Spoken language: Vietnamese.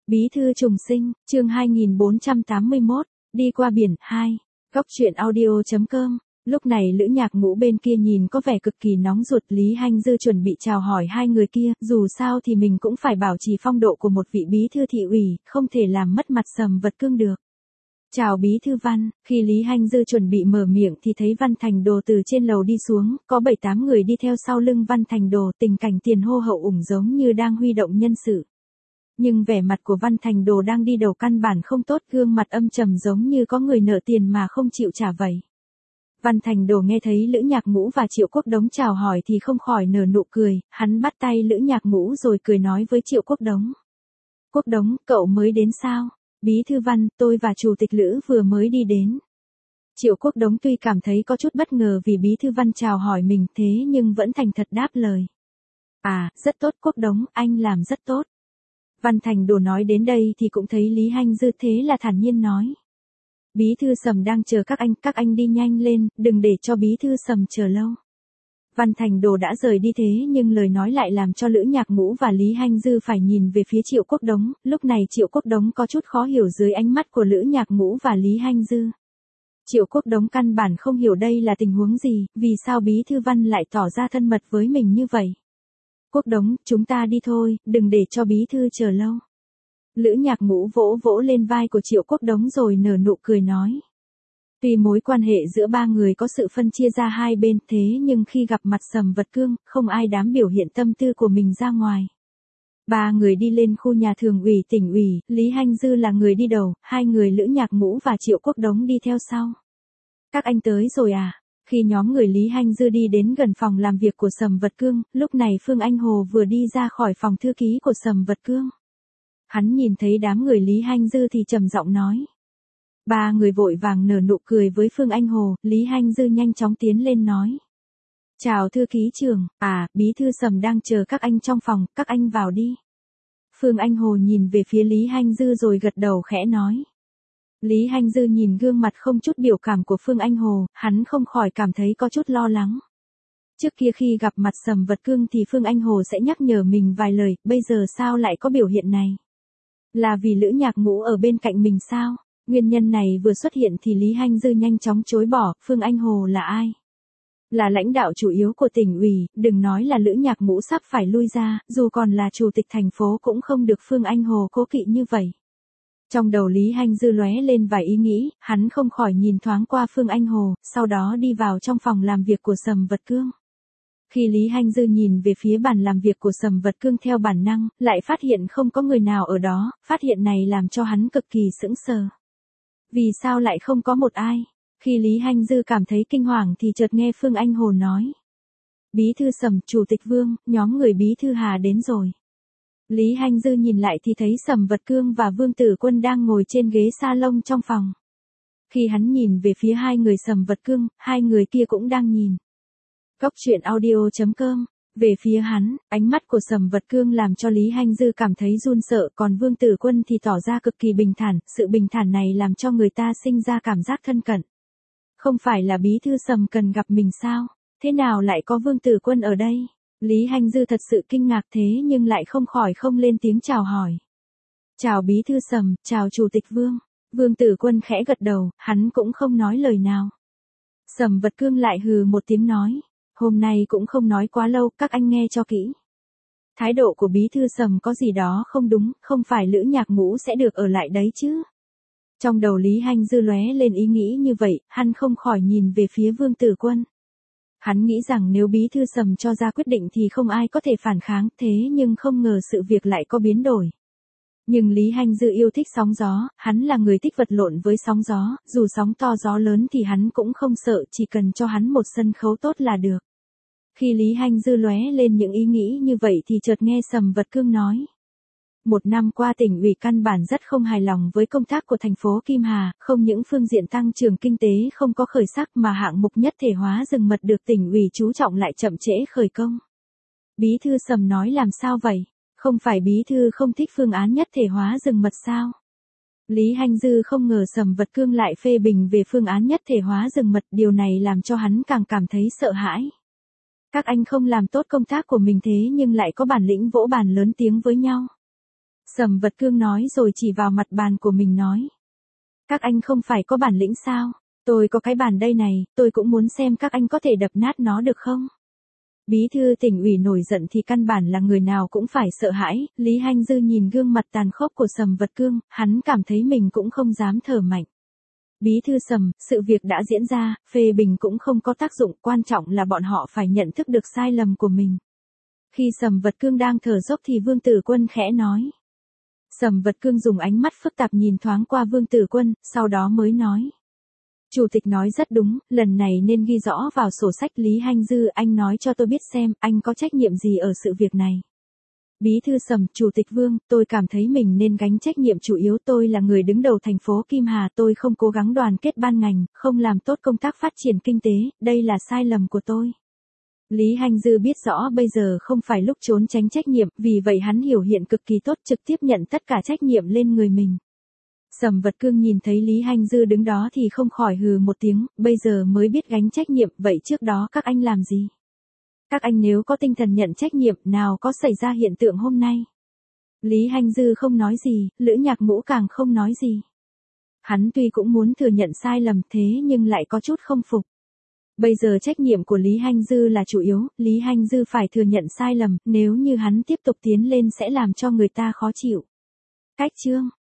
Bí thư trùng sinh, chương 2481, đi qua biển 2. Góc truyện audio.com. Lúc này Lữ Nhạc Ngũ bên kia nhìn có vẻ cực kỳ nóng ruột. Lý Hanh Dư chuẩn bị chào hỏi hai người kia, dù sao thì mình cũng phải bảo trì phong độ của một vị bí thư thị ủy, không thể làm mất mặt Sầm Vật Cương được. Chào bí thư Văn. Khi Lý Hanh Dư chuẩn bị mở miệng thì thấy Văn Thành Đồ từ trên lầu đi xuống, có 7-8 người đi theo sau lưng Văn Thành Đồ, tình cảnh tiền hô hậu ủng giống như đang huy động nhân sự. Nhưng vẻ mặt của Văn Thành Đồ đang đi đầu căn bản không tốt, gương mặt âm trầm giống như có người nợ tiền mà không chịu trả vậy. Văn Thành Đồ nghe thấy Lữ Nhạc Ngũ và Triệu Quốc Đống chào hỏi thì không khỏi nở nụ cười, hắn bắt tay Lữ Nhạc Ngũ rồi cười nói với Triệu Quốc Đống. Quốc Đống, cậu mới đến sao? Bí thư Văn, tôi và Chủ tịch Lữ vừa mới đi đến. Triệu Quốc Đống tuy cảm thấy có chút bất ngờ vì bí thư Văn chào hỏi mình thế nhưng vẫn thành thật đáp lời. À, rất tốt Quốc Đống, anh làm rất tốt. Văn Thành Đồ nói đến đây thì cũng thấy Lý Hanh Dư thế là thản nhiên nói. Bí thư Sầm đang chờ các anh đi nhanh lên, đừng để cho bí thư Sầm chờ lâu. Văn Thành Đồ đã rời đi thế nhưng lời nói lại làm cho Lữ Nhạc Ngũ và Lý Hanh Dư phải nhìn về phía Triệu Quốc Đống, lúc này Triệu Quốc Đống có chút khó hiểu dưới ánh mắt của Lữ Nhạc Ngũ và Lý Hanh Dư. Triệu Quốc Đống căn bản không hiểu đây là tình huống gì, vì sao bí thư Văn lại tỏ ra thân mật với mình như vậy. Quốc Đống, chúng ta đi thôi, đừng để cho bí thư chờ lâu. Lữ Nhạc Ngũ vỗ vỗ lên vai của Triệu Quốc Đống rồi nở nụ cười nói. Tuy mối quan hệ giữa ba người có sự phân chia ra hai bên thế nhưng khi gặp mặt Sầm Vật Cương, không ai dám biểu hiện tâm tư của mình ra ngoài. Ba người đi lên khu nhà thường ủy tỉnh ủy, Lý Hanh Dư là người đi đầu, hai người Lữ Nhạc Ngũ và Triệu Quốc Đống đi theo sau. Các anh tới rồi à? Khi nhóm người Lý Hanh Dư đi đến gần phòng làm việc của Sầm Vật Cương, lúc này Phương Anh Hồ vừa đi ra khỏi phòng thư ký của Sầm Vật Cương. Hắn nhìn thấy đám người Lý Hanh Dư thì trầm giọng nói. Ba người vội vàng nở nụ cười với Phương Anh Hồ, Lý Hanh Dư nhanh chóng tiến lên nói. Chào thư ký trưởng, bí thư Sầm đang chờ các anh trong phòng, các anh vào đi. Phương Anh Hồ nhìn về phía Lý Hanh Dư rồi gật đầu khẽ nói. Lý Hanh Dư nhìn gương mặt không chút biểu cảm của Phương Anh Hồ, hắn không khỏi cảm thấy có chút lo lắng. Trước kia khi gặp mặt Sầm Vật Cương thì Phương Anh Hồ sẽ nhắc nhở mình vài lời, bây giờ sao lại có biểu hiện này? Là vì Lữ Nhạc Ngũ ở bên cạnh mình sao? Nguyên nhân này vừa xuất hiện thì Lý Hanh Dư nhanh chóng chối bỏ, Phương Anh Hồ là ai? Là lãnh đạo chủ yếu của tỉnh ủy, đừng nói là Lữ Nhạc Ngũ sắp phải lui ra, dù còn là chủ tịch thành phố cũng không được Phương Anh Hồ cố kỵ như vậy. Trong đầu Lý Hanh Dư lóe lên vài ý nghĩ, hắn không khỏi nhìn thoáng qua Phương Anh Hồ, sau đó đi vào trong phòng làm việc của Sầm Vật Cương. Khi Lý Hanh Dư nhìn về phía bàn làm việc của Sầm Vật Cương theo bản năng, lại phát hiện không có người nào ở đó, phát hiện này làm cho hắn cực kỳ sững sờ. Vì sao lại không có một ai? Khi Lý Hanh Dư cảm thấy kinh hoàng thì chợt nghe Phương Anh Hồ nói. Bí thư Sầm, Chủ tịch Vương, nhóm người bí thư Hà đến rồi. Lý Hanh Dư nhìn lại thì thấy Sầm Vật Cương và Vương Tử Quân đang ngồi trên ghế salon trong phòng. Khi hắn nhìn về phía hai người Sầm Vật Cương, hai người kia cũng đang nhìn. Góc truyện audio.com. Về phía hắn, ánh mắt của Sầm Vật Cương làm cho Lý Hanh Dư cảm thấy run sợ, còn Vương Tử Quân thì tỏ ra cực kỳ bình thản, sự bình thản này làm cho người ta sinh ra cảm giác thân cận. Không phải là bí thư Sầm cần gặp mình sao? Thế nào lại có Vương Tử Quân ở đây? Lý Hanh Dư thật sự kinh ngạc thế nhưng lại không khỏi không lên tiếng chào hỏi. Chào bí thư Sầm, chào Chủ tịch Vương. Vương Tử Quân khẽ gật đầu, hắn cũng không nói lời nào. Sầm Vật Cương lại hừ một tiếng nói. Hôm nay cũng không nói quá lâu, các anh nghe cho kỹ. Thái độ của bí thư Sầm có gì đó không đúng, không phải Lữ Nhạc Ngũ sẽ được ở lại đấy chứ. Trong đầu Lý Hanh Dư lóe lên ý nghĩ như vậy, hắn không khỏi nhìn về phía Vương Tử Quân. Hắn nghĩ rằng nếu bí thư Sầm cho ra quyết định thì không ai có thể phản kháng, thế nhưng không ngờ sự việc lại có biến đổi. Nhưng Lý Hanh Dư yêu thích sóng gió, hắn là người thích vật lộn với sóng gió, dù sóng to gió lớn thì hắn cũng không sợ, chỉ cần cho hắn một sân khấu tốt là được. Khi Lý Hanh Dư lóe lên những ý nghĩ như vậy thì chợt nghe Sầm Vật Cương nói. Một năm qua tỉnh ủy căn bản rất không hài lòng với công tác của thành phố Kim Hà, không những phương diện tăng trưởng kinh tế không có khởi sắc mà hạng mục nhất thể hóa rừng mật được tỉnh ủy chú trọng lại chậm trễ khởi công. Bí thư Sầm nói làm sao vậy? Không phải bí thư không thích phương án nhất thể hóa rừng mật sao? Lý Hanh Dư không ngờ Sầm Vật Cương lại phê bình về phương án nhất thể hóa rừng mật, điều này làm cho hắn càng cảm thấy sợ hãi. Các anh không làm tốt công tác của mình thế nhưng lại có bản lĩnh vỗ bàn lớn tiếng với nhau. Sầm Vật Cương nói rồi chỉ vào mặt bàn của mình nói. Các anh không phải có bản lĩnh sao? Tôi có cái bàn đây này, tôi cũng muốn xem các anh có thể đập nát nó được không? Bí thư tỉnh ủy nổi giận thì căn bản là người nào cũng phải sợ hãi, Lý Hanh Dư nhìn gương mặt tàn khốc của Sầm Vật Cương, hắn cảm thấy mình cũng không dám thở mạnh. Bí thư Sầm, sự việc đã diễn ra, phê bình cũng không có tác dụng, quan trọng là bọn họ phải nhận thức được sai lầm của mình. Khi Sầm Vật Cương đang thở dốc thì Vương Tử Quân khẽ nói. Sầm Vật Cương dùng ánh mắt phức tạp nhìn thoáng qua Vương Tử Quân, sau đó mới nói. Chủ tịch nói rất đúng, lần này nên ghi rõ vào sổ sách. Lý Hanh Dư, anh nói cho tôi biết xem, anh có trách nhiệm gì ở sự việc này. Bí thư Sầm, Chủ tịch Vương, tôi cảm thấy mình nên gánh trách nhiệm chủ yếu, tôi là người đứng đầu thành phố Kim Hà, tôi không cố gắng đoàn kết ban ngành, không làm tốt công tác phát triển kinh tế, đây là sai lầm của tôi. Lý Hanh Dư biết rõ bây giờ không phải lúc trốn tránh trách nhiệm, vì vậy hắn hiểu hiện cực kỳ tốt, trực tiếp nhận tất cả trách nhiệm lên người mình. Sầm Vật Cương nhìn thấy Lý Hanh Dư đứng đó thì không khỏi hừ một tiếng, bây giờ mới biết gánh trách nhiệm, vậy trước đó các anh làm gì? Các anh nếu có tinh thần nhận trách nhiệm, nào có xảy ra hiện tượng hôm nay? Lý Hanh Dư không nói gì, Lữ Nhạc Ngũ càng không nói gì. Hắn tuy cũng muốn thừa nhận sai lầm thế nhưng lại có chút không phục. Bây giờ trách nhiệm của Lý Hanh Dư là chủ yếu, Lý Hanh Dư phải thừa nhận sai lầm, nếu như hắn tiếp tục tiến lên sẽ làm cho người ta khó chịu. Cách chương